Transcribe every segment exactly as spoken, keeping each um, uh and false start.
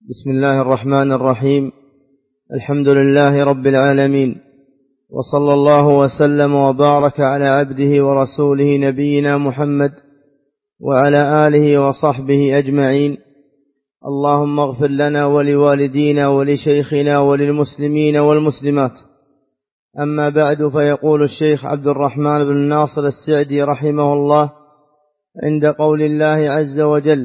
بسم الله الرحمن الرحيم. الحمد لله رب العالمين، وصلى الله وسلم وبارك على عبده ورسوله نبينا محمد وعلى آله وصحبه أجمعين. اللهم اغفر لنا ولوالدينا ولشيخنا وللمسلمين والمسلمات. أما بعد، فيقول الشيخ عبد الرحمن بن ناصر السعدي رحمه الله عند قول الله عز وجل: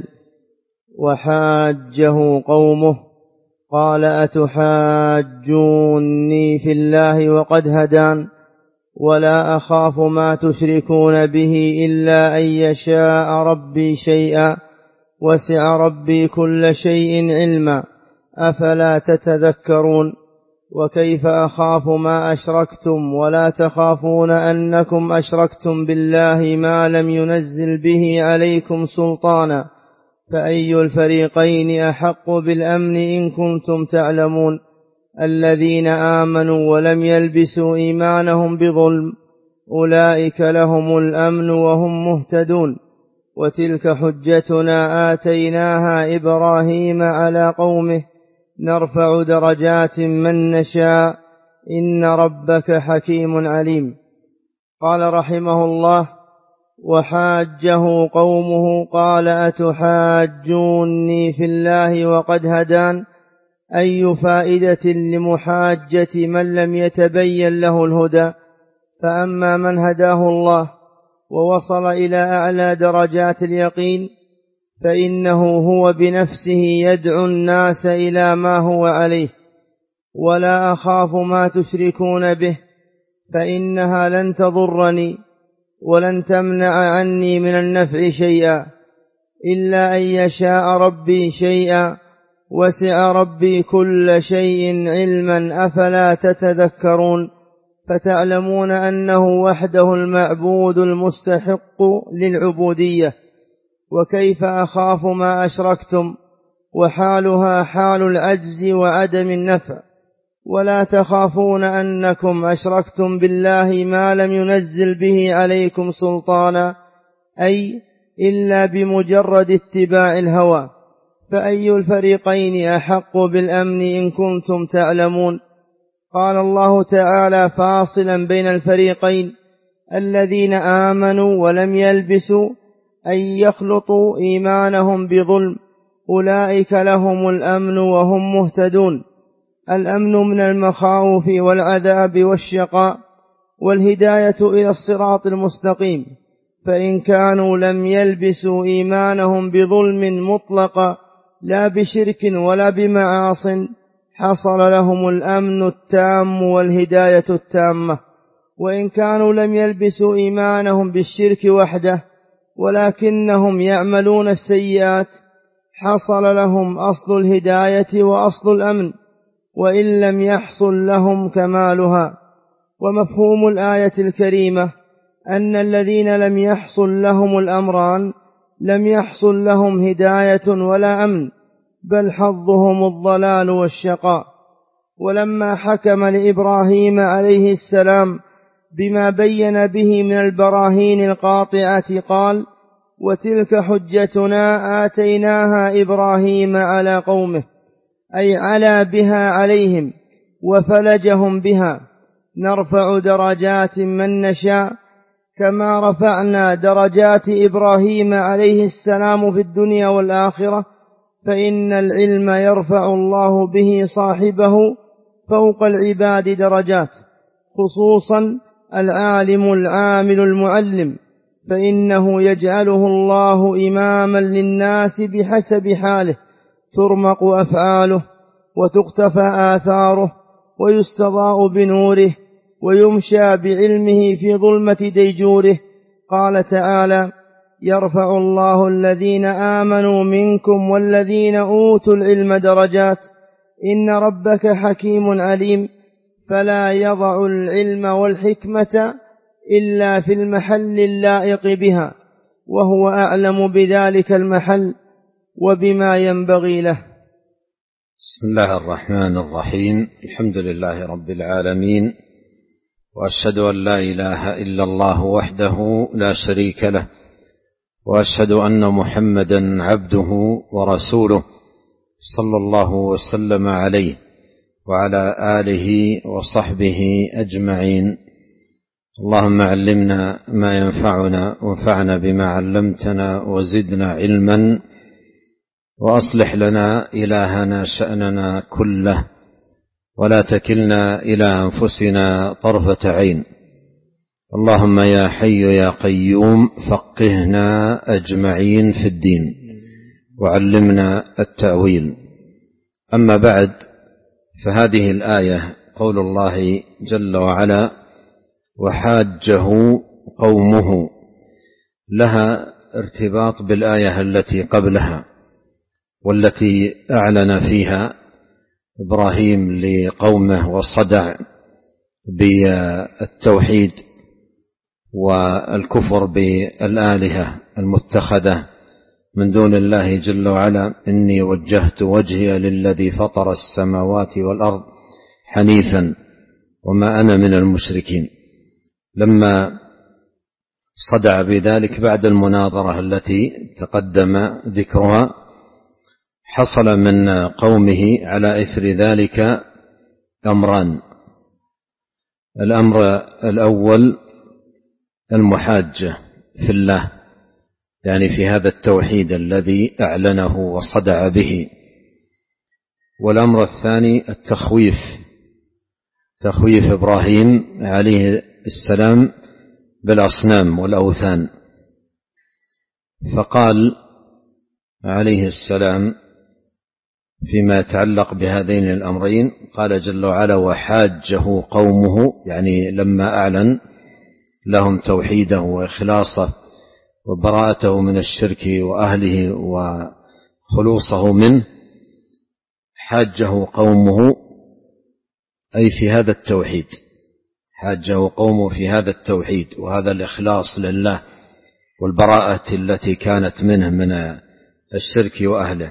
وحاجه قومه قال أتحاجوني في الله وقد هدان ولا أخاف ما تشركون به إلا أن يشاء ربي شيئا وسع ربي كل شيء علما أفلا تتذكرون. وكيف أخاف ما أشركتم ولا تخافون أنكم أشركتم بالله ما لم ينزل به عليكم سلطانا فأي الفريقين أحق بالأمن إن كنتم تعلمون. الذين آمنوا ولم يلبسوا إيمانهم بظلم أولئك لهم الأمن وهم مهتدون. وتلك حجتنا آتيناها إبراهيم على قومه نرفع درجات من نشاء إن ربك حكيم عليم. قال رحمه الله: وحاجه قومه قال أتحاجوني في الله وقد هدان. أي فائدة لمحاجة من لم يتبين له الهدى؟ فأما من هداه الله ووصل إلى أعلى درجات اليقين فإنه هو بنفسه يدعو الناس إلى ما هو عليه. ولا أخاف ما تشركون به فإنها لن تضرني ولن تمنع عني من النفع شيئا إلا أن يشاء ربي شيئا وسع ربي كل شيء علما أفلا تتذكرون. فتعلمون أنه وحده المعبود المستحق للعبودية. وكيف أخاف ما أشركتم وحالها حال العجز وعدم النفع. ولا تخافون أنكم أشركتم بالله ما لم ينزل به عليكم سلطانا، أي إلا بمجرد اتباع الهوى. فأي الفريقين أحق بالأمن إن كنتم تعلمون؟ قال الله تعالى فاصلا بين الفريقين: الذين آمنوا ولم يلبسوا أي يخلطوا إيمانهم بظلم أولئك لهم الأمن وهم مهتدون. الأمن من المخاوف والعذاب والشقاء، والهداية إلى الصراط المستقيم. فإن كانوا لم يلبسوا إيمانهم بظلم مطلقا لا بشرك ولا بمعاص حصل لهم الأمن التام والهداية التامة. وإن كانوا لم يلبسوا إيمانهم بالشرك وحده ولكنهم يعملون السيئات حصل لهم أصل الهداية وأصل الأمن وإن لم يحصل لهم كمالها. ومفهوم الآية الكريمة أن الذين لم يحصل لهم الأمران لم يحصل لهم هداية ولا أمن، بل حظهم الضلال والشقاء. ولما حكم لإبراهيم عليه السلام بما بين به من البراهين القاطعة قال: وتلك حجتنا آتيناها إبراهيم على قومه، أي على بها عليهم وفلجهم بها. نرفع درجات من نشاء كما رفعنا درجات إبراهيم عليه السلام في الدنيا والآخرة. فإن العلم يرفع الله به صاحبه فوق العباد درجات، خصوصا العالم العامل المعلم، فإنه يجعله الله إماما للناس بحسب حاله، ترمق أفعاله وتقتفى آثاره ويستضاء بنوره ويمشى بعلمه في ظلمة ديجوره. قال تعالى: يرفع الله الذين آمنوا منكم والذين أوتوا العلم درجات إن ربك حكيم عليم. فلا يضع العلم والحكمة إلا في المحل اللائق بها، وهو أعلم بذلك المحل وبما ينبغي له. بسم الله الرحمن الرحيم. الحمد لله رب العالمين، وأشهد أن لا إله إلا الله وحده لا شريك له، وأشهد أن محمدا عبده ورسوله صلى الله وسلم عليه وعلى آله وصحبه أجمعين. اللهم علمنا ما ينفعنا وانفعنا بما علمتنا وزدنا علما، وأصلح لنا إلهنا شأننا كله، ولا تكلنا إلى أنفسنا طرفة عين. اللهم يا حي يا قيوم فقهنا أجمعين في الدين وعلمنا التأويل. أما بعد، فهذه الآية قول الله جل وعلا: وحاجه قومه، لها ارتباط بالآية التي قبلها والتي أعلن فيها إبراهيم لقومه وصدع بالتوحيد والكفر بالآلهة المتخذة من دون الله جل وعلا: إني وجهت وجهي للذي فطر السماوات والأرض حنيفا وما أنا من المشركين. لما صدع بذلك بعد المناظرة التي تقدم ذكرها، حصل من قومه على إثر ذلك أمران: الأمر الأول المحاجة في الله، يعني في هذا التوحيد الذي أعلنه وصدع به. والأمر الثاني التخويف، تخويف إبراهيم عليه السلام بالأصنام والأوثان. فقال عليه السلام فيما يتعلق بهذين الأمرين، قال جل وعلا: وحاجه قومه، يعني لما أعلن لهم توحيده وإخلاصه وبراءته من الشرك وأهله وخلوصه منه، حاجه قومه أي في هذا التوحيد، حاجه قومه في هذا التوحيد وهذا الإخلاص لله والبراءة التي كانت منه من الشرك وأهله.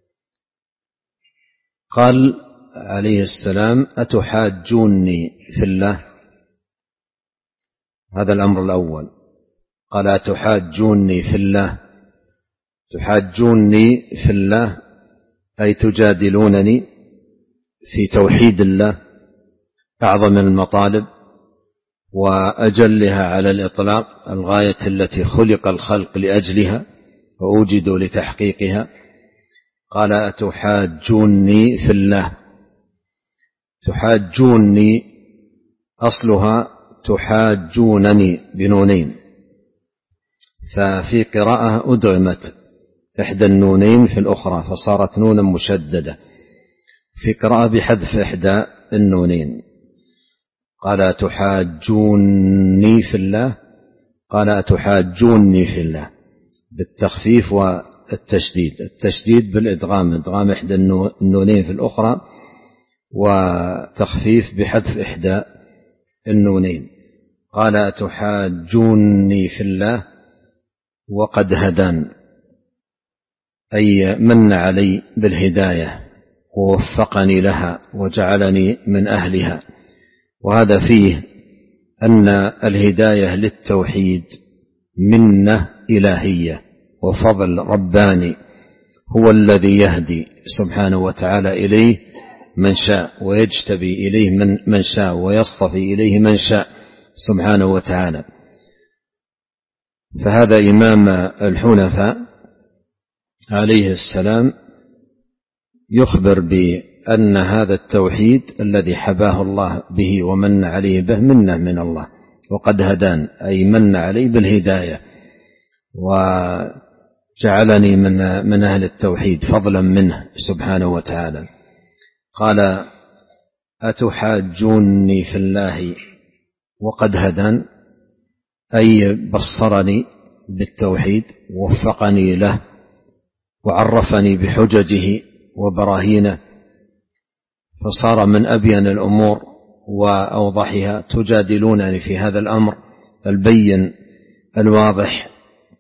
قال عليه السلام: أتحاجوني في الله؟ هذا الأمر الأول. قال: أتحاجوني في الله؟ تحاجوني في الله أي تجادلونني في توحيد الله، أعظم المطالب وأجلها على الإطلاق، الغاية التي خلق الخلق لأجلها وأوجدوا لتحقيقها. قال: أتحاجوني في الله. تحاجوني أصلها تحاجونني بنونين، ففي قراءة أدغمت إحدى النونين في الأخرى فصارت نونا مشددة، في قراءة بحذف إحدى النونين. قال: تحاجوني في الله، قال: تحاجوني في الله بالتخفيف والتشديد، التشديد بالإدغام، إدغام إحدى النونين في الأخرى، وتخفيف بحذف إحدى النونين. قال: تحاجوني في الله وقد هدان، أي من علي بالهداية ووفقني لها وجعلني من أهلها. وهذا فيه أن الهداية للتوحيد منة إلهية وفضل رباني، هو الذي يهدي سبحانه وتعالى إليه من شاء ويجتبي إليه من, من شاء ويصطفي إليه من شاء سبحانه وتعالى. فهذا إمام الحنفاء عليه السلام يخبر بأن هذا التوحيد الذي حباه الله به ومن عليه به منه من الله، وقد هدان أي من عليه بالهداية وجعلني من, من أهل التوحيد فضلا منه سبحانه وتعالى. قال: أتحاجوني في الله وقد هدان، أي بصرني بالتوحيد ووفقني له وعرفني بحججه وبراهينه، فصار من أبين الأمور وأوضحها. تجادلونني في هذا الأمر البين الواضح.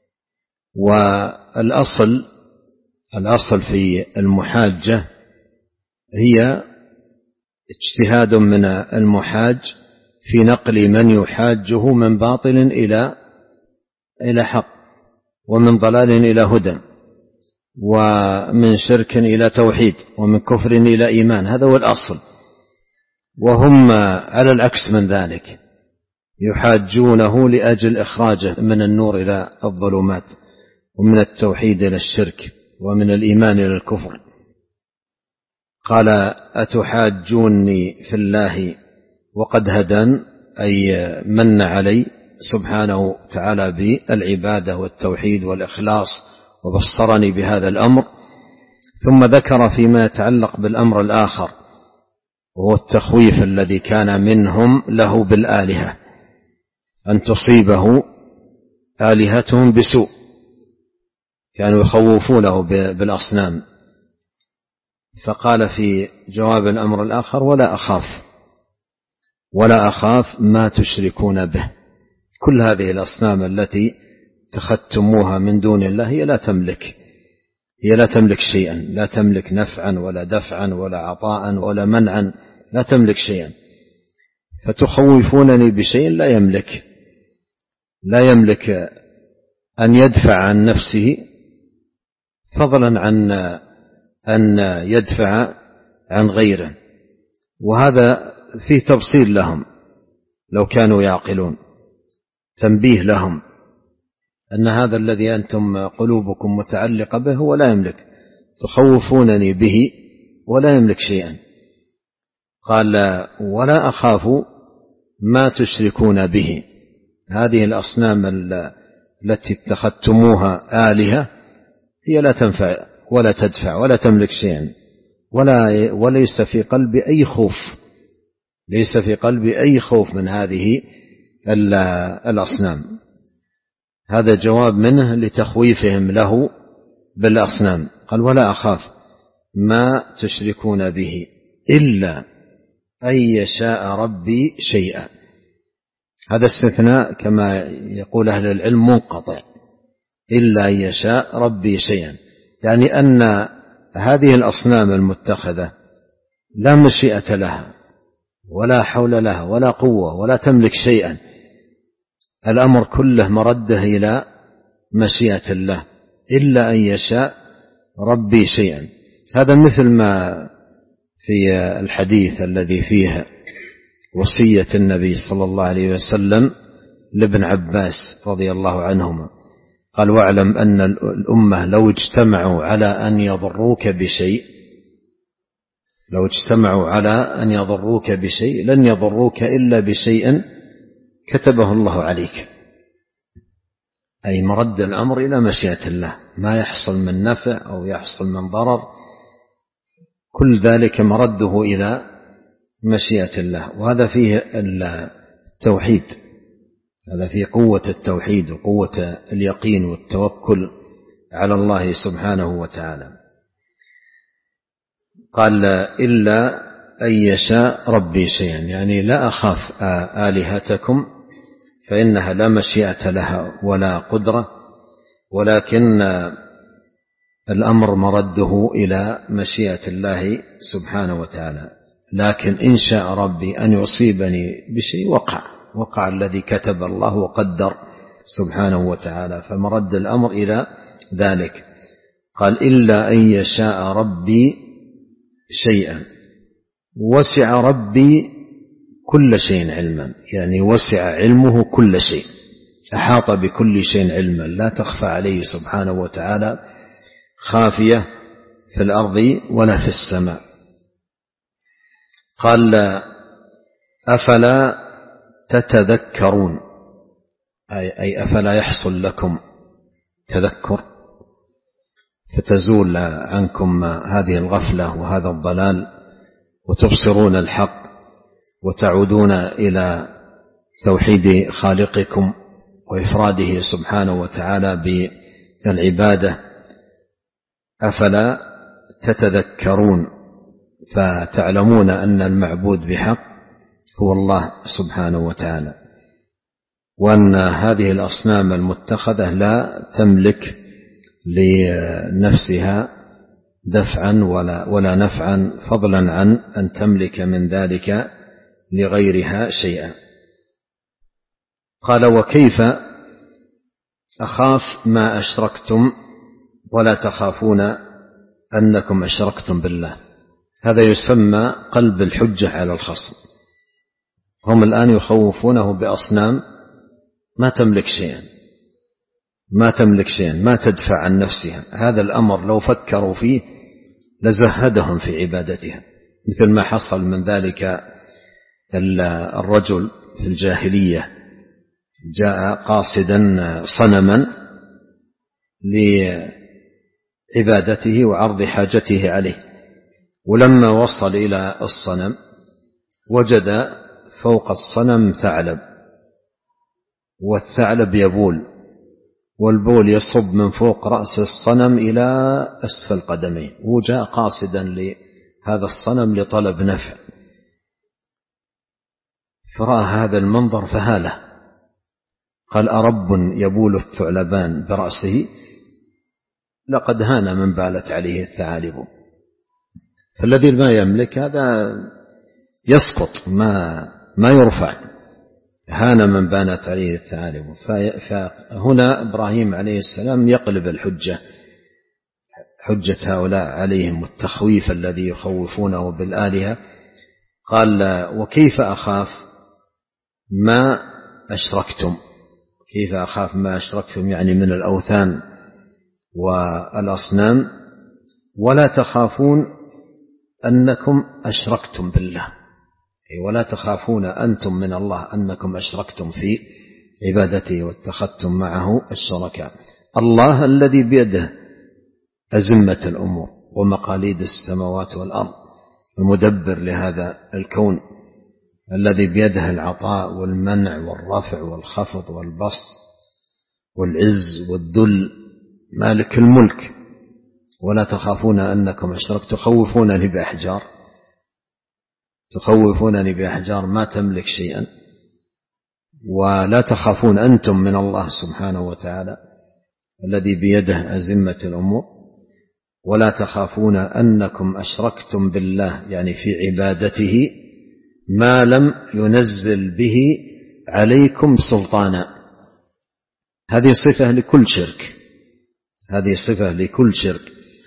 والأصل الأصل في المحاجة هي اجتهاد من المحاج في نقل من يحاجه من باطل إلى إلى حق ومن ضلال إلى هدى. ومن شرك إلى توحيد ومن كفر إلى إيمان، هذا هو الأصل. وهم على العكس من ذلك، يحاجونه لأجل إخراجه من النور إلى الظلمات، ومن التوحيد إلى الشرك، ومن الإيمان إلى الكفر. قال أتحاجوني في الله وقد هدان، أي من علي سبحانه تعالى بالعبادة والتوحيد والإخلاص وبصرني بهذا الأمر. ثم ذكر فيما يتعلق بالأمر الآخر وهو التخويف الذي كان منهم له بالآلهة، أن تصيبه آلهتهم بسوء، كانوا يخوفونه بالأصنام. فقال في جواب الأمر الآخر ولا أخاف ولا أخاف ما تشركون به. كل هذه الأصنام التي اتخذتموها من دون الله هي لا تملك هي لا تملك شيئا، لا تملك نفعا ولا دفعا ولا عطاء ولا منعا، لا تملك شيئا. فتخوفونني بشيء لا يملك لا يملك أن يدفع عن نفسه، فضلا عن أن يدفع عن غيره. وهذا فيه تبصير لهم لو كانوا يعقلون، تنبيه لهم أن هذا الذي أنتم قلوبكم متعلقة به هو لا يملك، تخوفونني به ولا يملك شيئا. قال ولا أخاف ما تشركون به. هذه الأصنام التي اتخذتموها آلهة هي لا تنفع ولا تدفع ولا تملك شيئا، ولا وليس في قلبي أي خوف ليس في قلبي أي خوف من هذه الأصنام. هذا جواب منه لتخويفهم له بالأصنام. قال ولا أخاف ما تشركون به إلا أن يشاء ربي شيئا. هذا استثناء كما يقول أهل العلم منقطع، إلا أن يشاء ربي شيئا، يعني أن هذه الأصنام المتخذة لا مشيئة لها ولا حول لها ولا قوة ولا تملك شيئا، الأمر كله مرده إلى مشيئة الله، إلا أن يشاء ربي شيئا. هذا مثل ما في الحديث الذي فيه وصية النبي صلى الله عليه وسلم لابن عباس رضي الله عنهما، قال واعلم أن الأمة لو اجتمعوا على أن يضروك بشيء لو اجتمعوا على أن يضروك بشيء لن يضروك إلا بشيء كتبه الله عليك، أي مرد الأمر إلى مشيئة الله، ما يحصل من نفع أو يحصل من ضرر كل ذلك مرده إلى مشيئة الله. وهذا فيه التوحيد، هذا فيه قوة التوحيد وقوة اليقين والتوكل على الله سبحانه وتعالى. قال إلا أن يشاء ربي شيئا، يعني لا أخاف آلهتكم فإنها لا مشيئة لها ولا قدرة، ولكن الأمر مرده إلى مشيئة الله سبحانه وتعالى. لكن إن شاء ربي أن يصيبني بشيء وقع وقع الذي كتب الله وقدر سبحانه وتعالى، فمرد الأمر إلى ذلك. قال إلا أن يشاء ربي شيئا. وسع ربي كل شيء علما، يعني وسع علمه كل شيء، أحاط بكل شيء علما، لا تخفى عليه سبحانه وتعالى خافية في الأرض ولا في السماء. قال أفلا تتذكرون، أي أفلا يحصل لكم تذكر فتزول عنكم هذه الغفلة وهذا الضلال وتبصرون الحق وتعودون إلى توحيد خالقكم وإفراده سبحانه وتعالى بالعبادة. أفلا تتذكرون، فتعلمون أن المعبود بحق هو الله سبحانه وتعالى، وأن هذه الأصنام المتخذة لا تملك لنفسها دفعا ولا, ولا نفعا، فضلا عن أن تملك من ذلك لغيرها شيئا. قال وكيف أخاف ما أشركتم ولا تخافون أنكم أشركتم بالله. هذا يسمى قلب الحجة على الخصم. هم الآن يخوفونه بأصنام ما تملك شيئا ما تملك شيئا ما تدفع عن نفسها. هذا الأمر لو فكروا فيه لزهدهم في عبادتها، مثل ما حصل من ذلك الرجل في الجاهلية جاء قاصدا صنما لعبادته وعرض حاجته عليه، ولما وصل إلى الصنم وجد فوق الصنم ثعلب، والثعلب يبول، والبول يصب من فوق رأس الصنم إلى أسفل قدميه، وجاء قاصدا لهذا الصنم لطلب نفع، فرأى هذا المنظر فهاله، قال: أرب يبول الثعلبان برأسه؟ لقد هان من بالت عليه الثعالب. فالذي ما يملك هذا يسقط، ما ما يرفع، هان من بانت عليه الثعالب. فهنا إبراهيم عليه السلام يقلب الحجة، حجة هؤلاء عليهم والتخويف الذي يخوفونه بالآلهة. قال: وكيف أخاف ما أشركتم؟ كيف أخاف ما أشركتم يعني من الأوثان والأصنام، ولا تخافون أنكم أشركتم بالله، ولا تخافون أنتم من الله أنكم أشركتم في عبادته واتخذتم معه الشركاء. الله الذي بيده أزمة الأمور ومقاليد السماوات والأرض، المدبر لهذا الكون، الذي بيده العطاء والمنع والرفع والخفض والبسط والعز والذل، مالك الملك. ولا تخافون أنكم أشركتم، تخوفونني بأحجار تخوفونني بأحجار ما تملك شيئا، ولا تخافون أنتم من الله سبحانه وتعالى الذي بيده أزمة الأمور. ولا تخافون أنكم أشركتم بالله يعني في عبادته ما لم ينزل به عليكم سلطانا. هذه صفة لكل شرك، هذه صفة لكل شرك.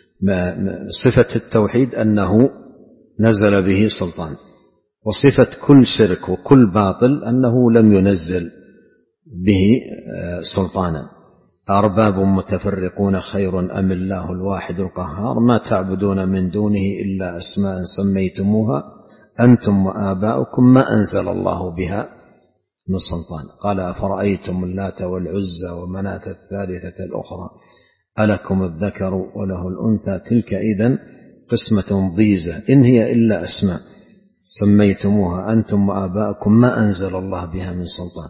صفة التوحيد أنه نزل به سلطان، وصفة كل شرك وكل باطل أنه لم ينزل به سلطانا. أرباب متفرقون خير أم الله الواحد القهار ما تعبدون من دونه إلا أسماء سميتموها أنتم وآباؤكم ما أنزل الله بها من سلطان. قال: أفرأيتم اللات والعزى ومناة الثالثة الأخرى ألكم الذكر وله الأنثى تلك إذن قسمة ضيزى إن هي إلا أسماء سميتموها أنتم وآباؤكم ما أنزل الله بها من سلطان.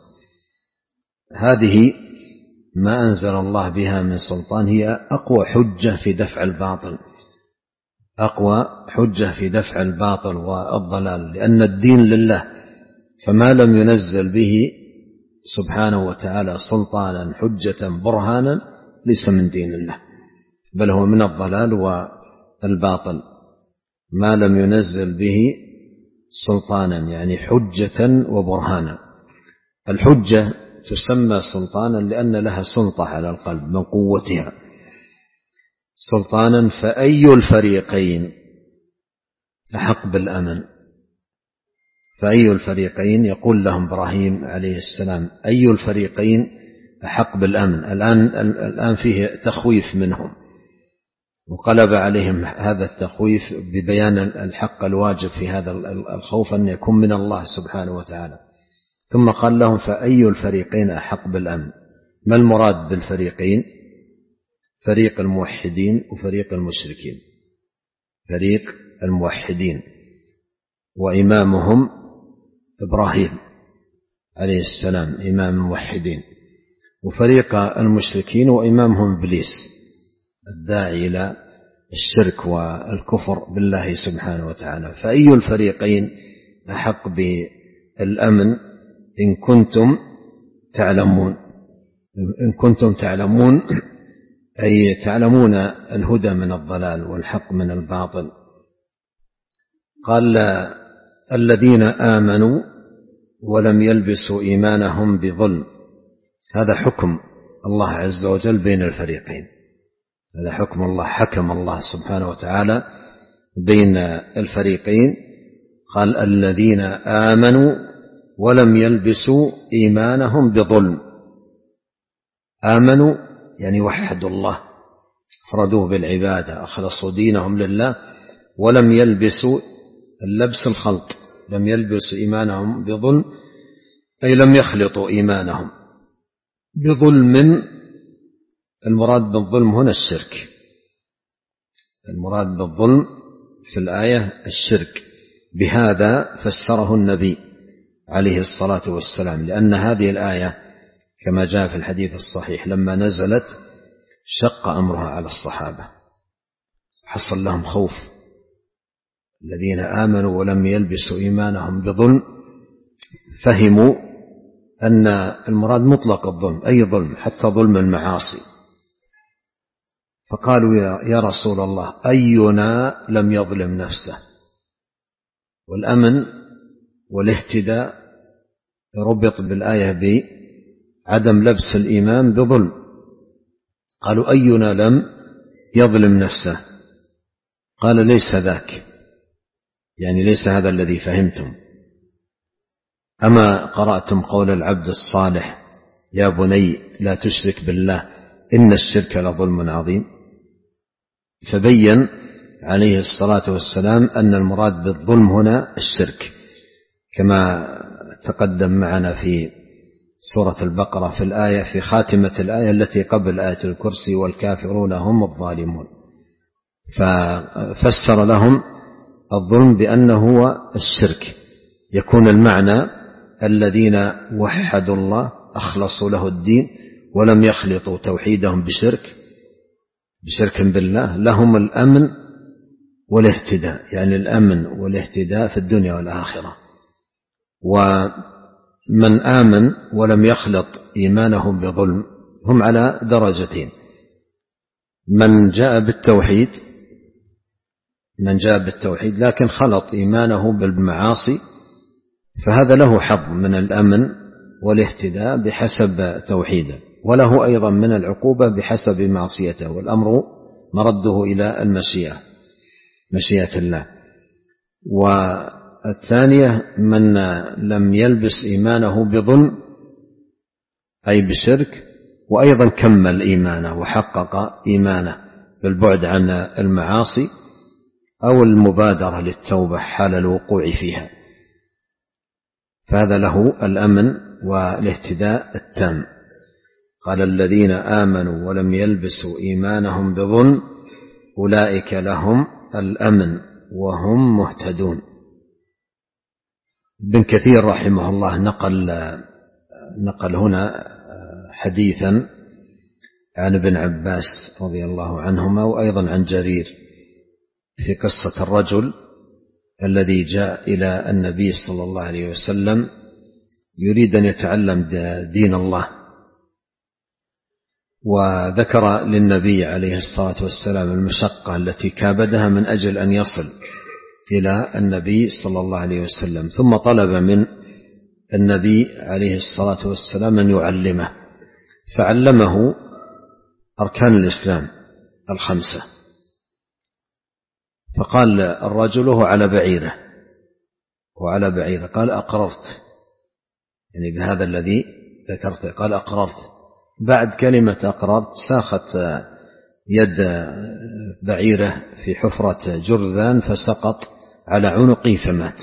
هذه ما أنزل الله بها من سلطان هي أقوى حجة في دفع الباطل، أقوى حجة في دفع الباطل والضلال، لأن الدين لله، فما لم ينزل به سبحانه وتعالى سلطانا حجة برهانا ليس من دين الله، بل هو من الضلال والباطل. ما لم ينزل به سلطانا يعني حجة وبرهانا. الحجة تسمى سلطانا لأن لها سلطة على القلب من قوتها سلطانا. فأي الفريقين أحق بالأمن؟ فأي الفريقين يقول لهم إبراهيم عليه السلام: أي الفريقين أحق بالأمن؟ الآن الآن فيه تخويف منهم، وقلب عليهم هذا التخويف ببيان الحق الواجب في هذا الخوف أن يكون من الله سبحانه وتعالى. ثم قال لهم: فأي الفريقين أحق بالأمن؟ ما المراد بالفريقين؟ فريق الموحدين وفريق المشركين. فريق الموحدين وإمامهم إبراهيم عليه السلام إمام الموحدين، وفريق المشركين وإمامهم إبليس الداعي إلى الشرك والكفر بالله سبحانه وتعالى. فأي الفريقين أحق بالأمن إن كنتم تعلمون؟ إن كنتم تعلمون أي تعلمون الهدى من الضلال والحق من الباطل. قال: الذين آمنوا ولم يلبسوا إيمانهم بظلم. هذا حكم الله عز وجل بين الفريقين، هذا حكم الله، حكم الله سبحانه وتعالى بين الفريقين. قال الذين آمنوا ولم يلبسوا إيمانهم بظلم. آمنوا يعني وحدوا الله، أفردوه بالعبادة، أخلصوا دينهم لله، ولم يلبسوا اللبس الخلط، لم يلبسوا إيمانهم بظلم، أي لم يخلطوا إيمانهم بظلم. المراد بالظلم هنا الشرك، المراد بالظلم في الآية الشرك. بهذا فسره النبي عليه الصلاة والسلام، لأن هذه الآية كما جاء في الحديث الصحيح لما نزلت شق أمرها على الصحابة، حصل لهم خوف. الذين آمنوا ولم يلبسوا إيمانهم بظلم، فهموا أن المراد مطلق الظلم، أي ظلم حتى ظلم المعاصي. فقالوا يا رسول الله أينا لم يظلم نفسه؟ والأمن والاهتداء ربط بالآية بعدم لبس الإيمان بظلم. قالوا أينا لم يظلم نفسه؟ قال ليس ذاك، يعني ليس هذا الذي فهمتم. أما قرأتم قول العبد الصالح يا بني لا تشرك بالله إن الشرك لظلم عظيم؟ فبين عليه الصلاة والسلام أن المراد بالظلم هنا الشرك، كما تقدم معنا في سورة البقرة في الآية في خاتمة الآية التي قبل آية الكرسي والكافرون هم الظالمون. ففسر لهم الظلم بأنه هو الشرك، يكون المعنى الذين وحدوا الله أخلصوا له الدين ولم يخلطوا توحيدهم بشرك بشرك بالله، لهم الأمن والاهتداء، يعني الأمن والاهتداء في الدنيا والآخرة. ومن آمن ولم يخلط إيمانه بظلم هم على درجتين: من جاء بالتوحيد من جاء بالتوحيد لكن خلط إيمانه بالمعاصي، فهذا له حظ من الأمن والاهتداء بحسب توحيده، وله أيضا من العقوبة بحسب معصيته، والأمر مرده إلى المشيئة، مشيئة الله. والثانية من لم يلبس إيمانه بظلم أي بشرك، وأيضا كمل إيمانه وحقق إيمانه بالبعد عن المعاصي أو المبادرة للتوبة حال الوقوع فيها، فهذا له الأمن والاهتداء التام. قال الذين آمنوا ولم يلبسوا إيمانهم بظلم أولئك لهم الأمن وهم مهتدون. ابن كثير رحمه الله نقل نقل هنا حديثا عن ابن عباس رضي الله عنهما وأيضا عن جرير في قصة الرجل الذي جاء إلى النبي صلى الله عليه وسلم يريد أن يتعلم دين الله، وذكر للنبي عليه الصلاة والسلام المشقة التي كابدها من أجل أن يصل إلى النبي صلى الله عليه وسلم، ثم طلب من النبي عليه الصلاة والسلام أن يعلمه، فعلمه أركان الإسلام الخمسة. فقال الرجل هو على بعيره وعلى بعيره قال أقررت، يعني بهذا الذي ذكرته قال أقررت. بعد كلمة أقررت ساخت يد بعيره في حفرة جرذان فسقط على عنقه فمات.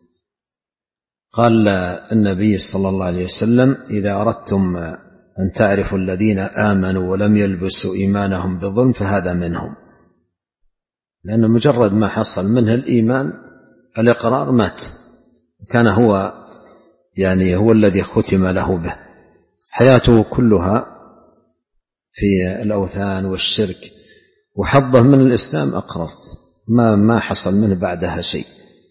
قال النبي صلى الله عليه وسلم إذا أردتم أن تعرفوا الذين آمنوا ولم يلبسوا إيمانهم بظلم فهذا منهم، لأن مجرد ما حصل منه الإيمان الإقرار مات، كان هو يعني هو الذي ختم له به، حياته كلها في الأوثان والشرك، وحظه من الإسلام أقررت، ما ما حصل منه بعدها شيء،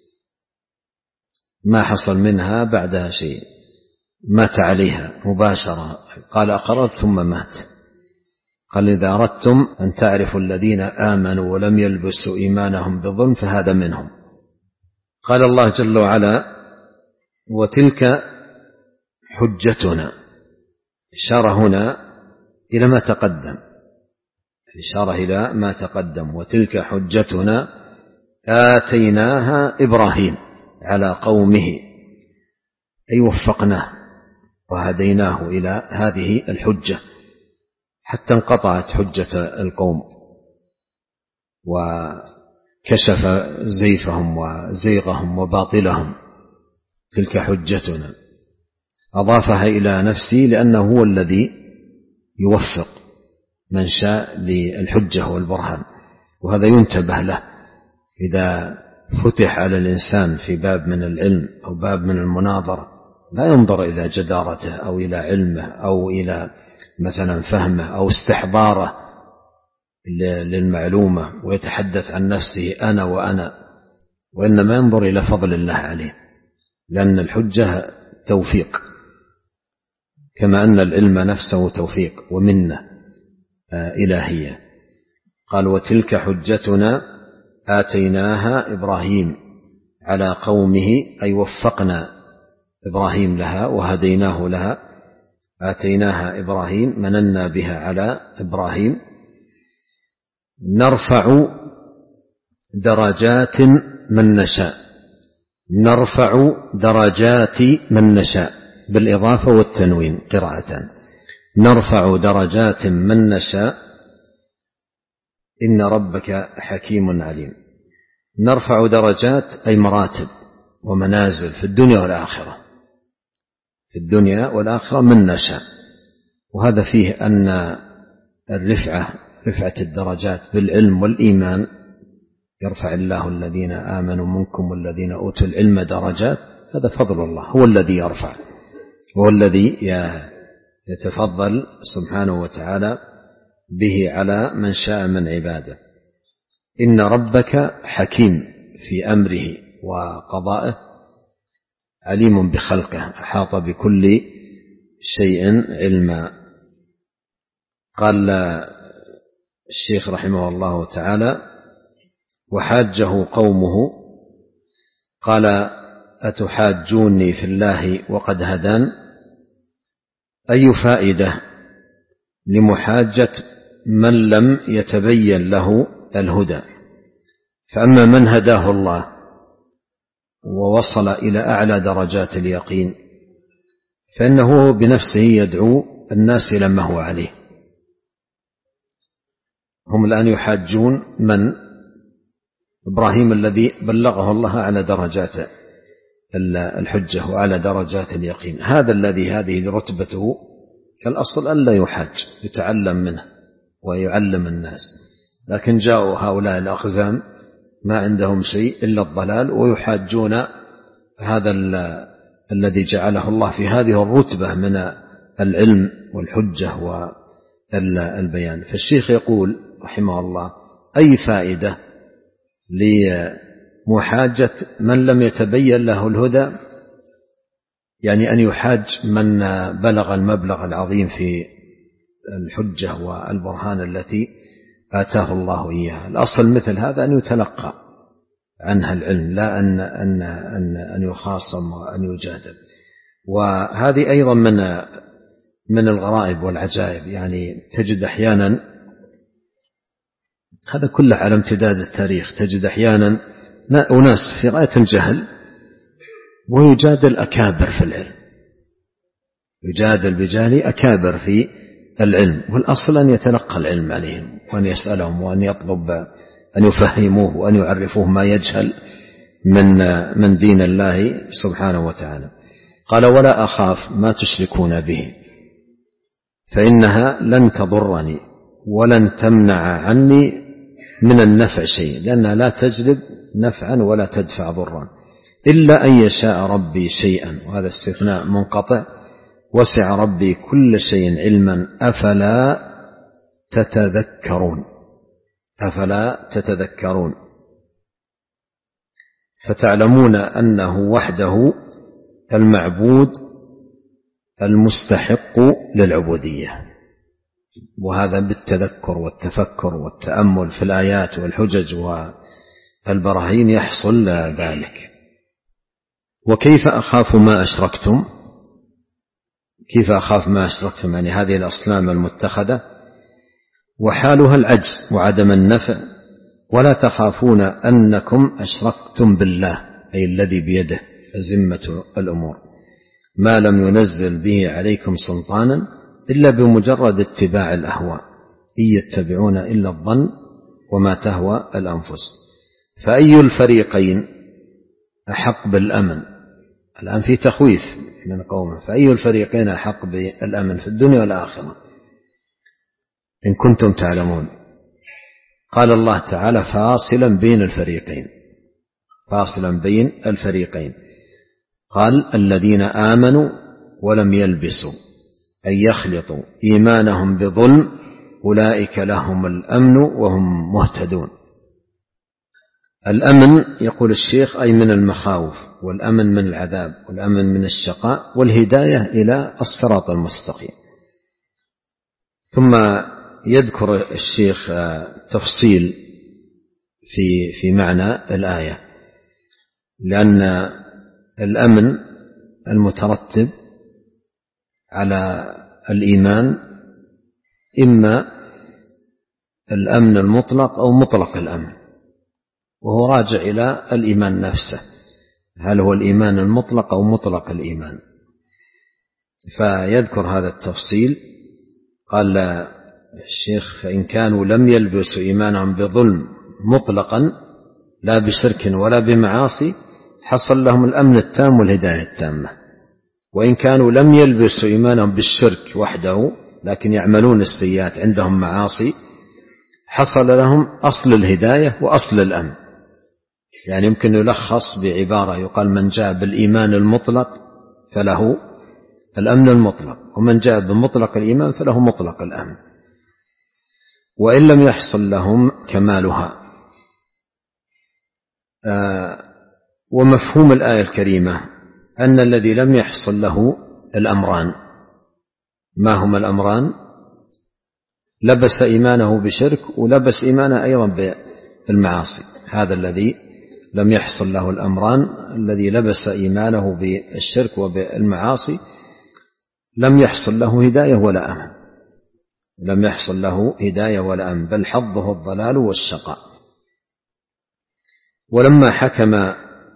ما حصل منها بعدها شيء، مات عليها مباشرة. قال أقررت ثم مات. قال إذا أردتم أن تعرفوا الذين آمنوا ولم يلبسوا إيمانهم بظلم فهذا منهم. قال الله جل وعلا وتلك حجتنا، إشارة هنا إلى ما تقدم، إشارة إلى ما تقدم. وتلك حجتنا آتيناها إبراهيم على قومه، أي وفقناه وهديناه إلى هذه الحجة حتى انقطعت حجة القوم وكشف زيفهم وزيغهم وباطلهم. تلك حجتنا، أضافها إلى نفسي لأنه هو الذي يوفق من شاء للحجة والبرهان، وهذا ينتبه له. إذا فتح على الإنسان في باب من العلم أو باب من المناظرة لا ينظر إلى جدارته أو إلى علمه أو إلى مثلا فهمه أو استحضاره للمعلومة ويتحدث عن نفسه أنا وأنا، وإنما ينظر إلى فضل الله عليه، لأن الحجة توفيق كما أن العلم نفسه توفيق ومنة إلهية. قال وتلك حجتنا آتيناها إبراهيم على قومه، أي وفقنا إبراهيم لها وهديناه لها. آتيناها إبراهيم مننا بها على إبراهيم. نرفع درجات من نشاء، نرفع درجات من نشاء بالإضافة والتنوين قراءة، نرفع درجات من نشاء إن ربك حكيم عليم. نرفع درجات أي مراتب ومنازل في الدنيا والآخرة، في الدنيا والآخرة من نشاء. وهذا فيه أن الرفعة رفعة الدرجات بالعلم والإيمان، يرفع الله الذين آمنوا منكم والذين أوتوا العلم درجات، هذا فضل الله، هو الذي يرفع، هو الذي يتفضل سبحانه وتعالى به على من شاء من عباده. إن ربك حكيم في أمره وقضائه، عليم بخلقه، أحاط بكل شيء علما. قال الشيخ رحمه الله تعالى وحاجه قومه، قال أتحاجوني في الله وقد هدان؟ أي فائدة لمحاجة من لم يتبين له الهدى؟ فأما من هداه الله ووصل إلى أعلى درجات اليقين فإنه بنفسه يدعو الناس إلى ما هو عليه. هم الآن يحاجون من؟ إبراهيم الذي بلغه الله على درجات الحجة وعلى درجات اليقين، هذا الذي هذه رتبته كالأصل ألا يحاج، يتعلم منه ويعلم الناس. لكن جاءوا هؤلاء الأقزام ما عندهم شيء إلا الضلال ويحاجون هذا الذي جعله الله في هذه الرتبة من العلم والحجة والبيان. فالشيخ يقول رحمه الله أي فائدة لمحاجة من لم يتبين له الهدى؟ يعني أن يحاج من بلغ المبلغ العظيم في الحجة والبرهان التي آتاه الله إياها. الأصل مثل هذا أن يتلقى عنها العلم، لا أن, أن, أن, أن يخاصم وأن يجادل. وهذه أيضا من من الغرائب والعجائب، يعني تجد أحيانا، هذا كله على امتداد التاريخ، تجد أحيانا أناس في غاية الجهل ويجادل أكابر في العلم، يجادل بجهل أكابر في العلم، والأصل أن يتلقى العلم عليهم وأن يسألهم وأن يطلب أن يفهموه وأن يعرفوه ما يجهل من من دين الله سبحانه وتعالى. قال ولا أخاف ما تشركون به فإنها لن تضرني ولن تمنع عني من النفع شيء، لأنها لا تجلب نفعا ولا تدفع ضرا إلا أن يشاء ربي شيئا، وهذا استثناء منقطع. وسع ربي كل شيء علما أفلا تتذكرون، أفلا تتذكرون فتعلمون أنه وحده المعبود المستحق للعبودية. وهذا بالتذكر والتفكر والتأمل في الآيات والحجج والبراهين يحصل ذلك. وكيف أخاف ما أشركتم؟ كيف أخاف ما أشركتم يعني هذه الأصنام المتخذة وحالها العجز وعدم النفع، ولا تخافون أنكم أشركتم بالله، أي الذي بيده أزمة الأمور، ما لم ينزل به عليكم سلطانا إلا بمجرد اتباع الأهواء، إن يتبعون إلا الظن وما تهوى الأنفس. فأي الفريقين أحق بالأمن؟ الآن في تخويف من قومه، فأي الفريقين أحق بالأمن في الدنيا والآخرة إن كنتم تعلمون؟ قال الله تعالى فاصلا بين الفريقين، فاصلا بين الفريقين، قال الذين آمنوا ولم يلبسوا أن يخلطوا إيمانهم بظلم أولئك لهم الأمن وهم مهتدون. الأمن يقول الشيخ أي من المخاوف، والأمن من العذاب، والأمن من الشقاء، والهداية إلى الصراط المستقيم. ثم يذكر الشيخ تفصيل في في معنى الآية، لأن الأمن المترتب على الإيمان إما الأمن المطلق أو مطلق الأمن، وهو راجع إلى الإيمان نفسه، هل هو الإيمان المطلق أو مطلق الإيمان. فيذكر هذا التفصيل. قال الشيخ فإن كانوا لم يلبسوا إيمانهم بظلم مطلقا لا بشرك ولا بمعاصي حصل لهم الأمن التام والهداية التامة. وإن كانوا لم يلبسوا إيمانهم بالشرك وحده لكن يعملون السيئات عندهم معاصي حصل لهم أصل الهداية وأصل الأمن. يعني يمكن يلخص بعبارة يقال من جاء بالإيمان المطلق فله الأمن المطلق، ومن جاء بمطلق الإيمان فله مطلق الأمن، وإن لم يحصل لهم كمالها. آه ومفهوم الآية الكريمة أن الذي لم يحصل له الأمران، ما هما الأمران؟ لبس إيمانه بشرك ولبس إيمانه أيضا بالمعاصي. هذا الذي لم يحصل له الأمران، الذي لبس إيمانه بالشرك وبالمعاصي لم يحصل له هداية ولا أمن، لم يحصل له هداية ولا أمن، بل حظه الضلال والشقاء. ولما حكم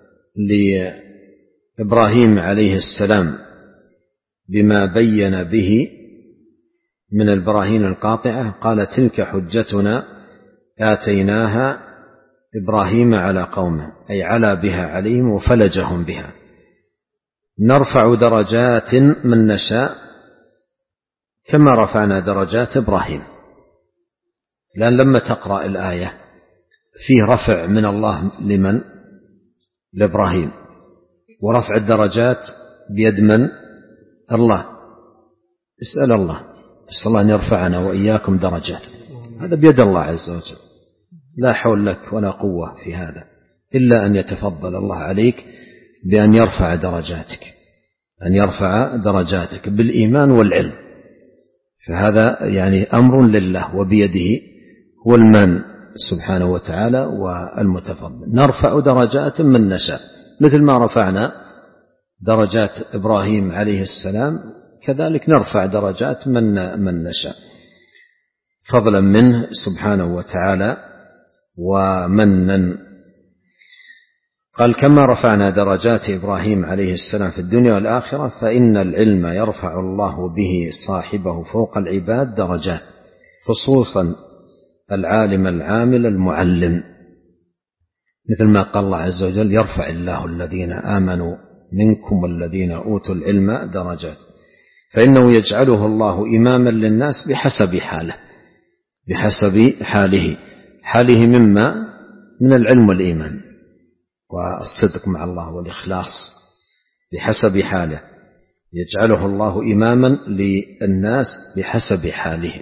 لإبراهيم عليه السلام بما بين به من البراهين القاطعة قال تلك حجتنا آتيناها إبراهيم على قومه، أي على بها عليهم وفلجهم بها، نرفع درجات من نشاء كما رفعنا درجات إبراهيم. لأن لما تقرأ الآية فيه رفع من الله لمن؟ لإبراهيم، ورفع الدرجات بيد من؟ الله. اسأل الله، اسأل الله أن يرفعنا وإياكم درجات، هذا بيد الله عز وجل، لا حول لك ولا قوة في هذا إلا أن يتفضل الله عليك بأن يرفع درجاتك، أن يرفع درجاتك بالإيمان والعلم. فهذا يعني أمر لله وبيده، هو المن سبحانه وتعالى والمتفضل. نرفع درجات من نشاء، مثل ما رفعنا درجات إبراهيم عليه السلام كذلك نرفع درجات من من نشاء فضلا منه سبحانه وتعالى ومنا. قال كما رفعنا درجات إبراهيم عليه السلام في الدنيا والآخرة فإن العلم يرفع الله به صاحبه فوق العباد درجات، خصوصا العالم العامل المعلم، مثل ما قال الله عز وجل يرفع الله الذين آمنوا منكم والذين أوتوا العلم درجات. فإنه يجعله الله إماما للناس بحسب حاله، بحسب حاله حاله مما من العلم والإيمان والصدق مع الله والإخلاص، بحسب حاله يجعله الله إماما للناس بحسب حاله.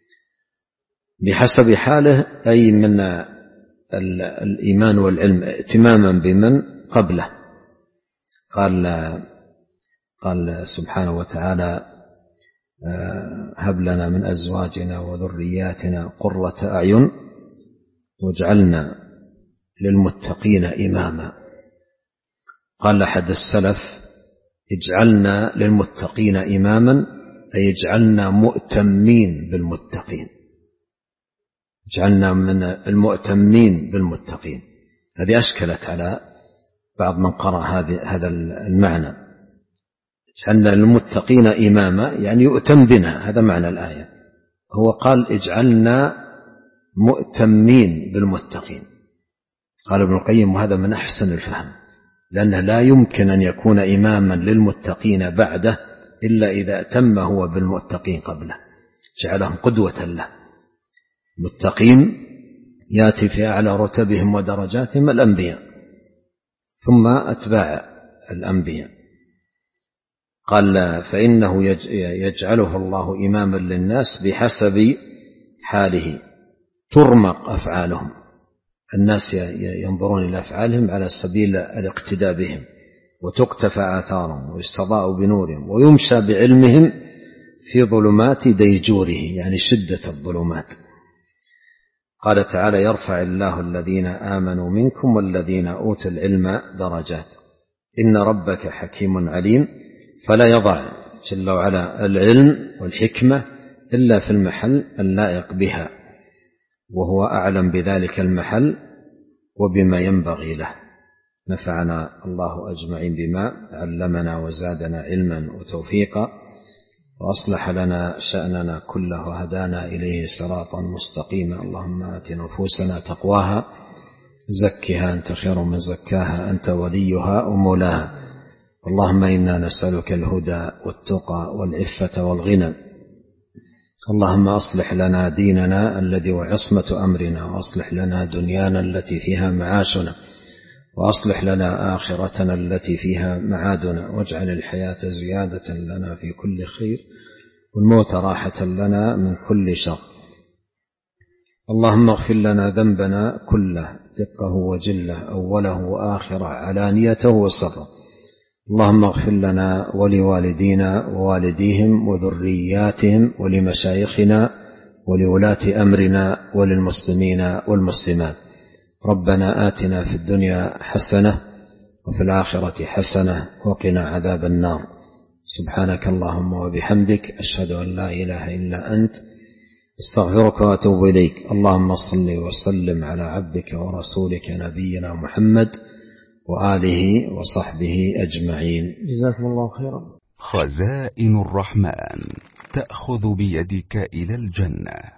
بحسب حاله أي من الإيمان والعلم ائتماما بمن قبله. قال قال سبحانه وتعالى هب لنا من أزواجنا وذرياتنا قرة أعين واجعلنا للمتقين إماما. قال أحد السلف اجعلنا للمتقين إماما أي اجعلنا مؤتمين بالمتقين، اجعلنا من المؤتمين بالمتقين. هذه أشكلت على بعض من قرأ هذا المعنى، اجعلنا للمتقين إماما يعني يؤتم بنا، هذا معنى الآية. هو قال اجعلنا مؤتمين بالمتقين. قال ابن القيم وهذا من أحسن الفهم، لأنه لا يمكن أن يكون إماما للمتقين بعده إلا إذا أتم هو بالمتقين قبله، جعلهم قدوة له. متقين يأتي في أعلى رتبهم ودرجاتهم الأنبياء ثم أتباع الأنبياء. قال فإنه يجعله الله إماما للناس بحسب حاله ترمق أفعالهم، الناس ينظرون إلى أفعالهم على سبيل الاقتداء بهم، وتقتفى آثارهم ويستضاء بنورهم، ويمشى بعلمهم في ظلمات ديجوره يعني شدة الظلمات. قال تعالى يرفع الله الذين آمنوا منكم والذين أوتوا العلم درجات إن ربك حكيم عليم. فلا يضع جل وعلا العلم والحكمة إلا في المحل اللائق بها، وهو أعلم بذلك المحل وبما ينبغي له. نفعنا الله أجمعين بما علمنا وزادنا علما وتوفيقا، وأصلح لنا شأننا كله وهدانا إليه صراطا مستقيما. اللهم آت نفوسنا تقواها زكها أنت خير من زكاها أنت وليها ومولاها. اللهم إنا نسألك الهدى والتقى والعفة والغنى. اللهم أصلح لنا ديننا الذي هو عصمة أمرنا، وأصلح لنا دنيانا التي فيها معاشنا، وأصلح لنا آخرتنا التي فيها معادنا، واجعل الحياة زيادة لنا في كل خير والموت راحة لنا من كل شر. اللهم اغفر لنا ذنبنا كله دقه وجله أوله وآخره علانيته وسره. اللهم اغفر لنا ولوالدينا ووالديهم وذرياتهم ولمشايخنا ولولاة أمرنا وللمسلمين والمسلمات. ربنا آتنا في الدنيا حسنة وفي الآخرة حسنة وقنا عذاب النار. سبحانك اللهم وبحمدك أشهد أن لا إله إلا أنت استغفرك وأتوب إليك. اللهم صل وسلم على عبدك ورسولك نبينا محمد وآله وصحبه أجمعين. جزاكم الله خيرا. خزائن الرحمن تأخذ بيدك إلى الجنة.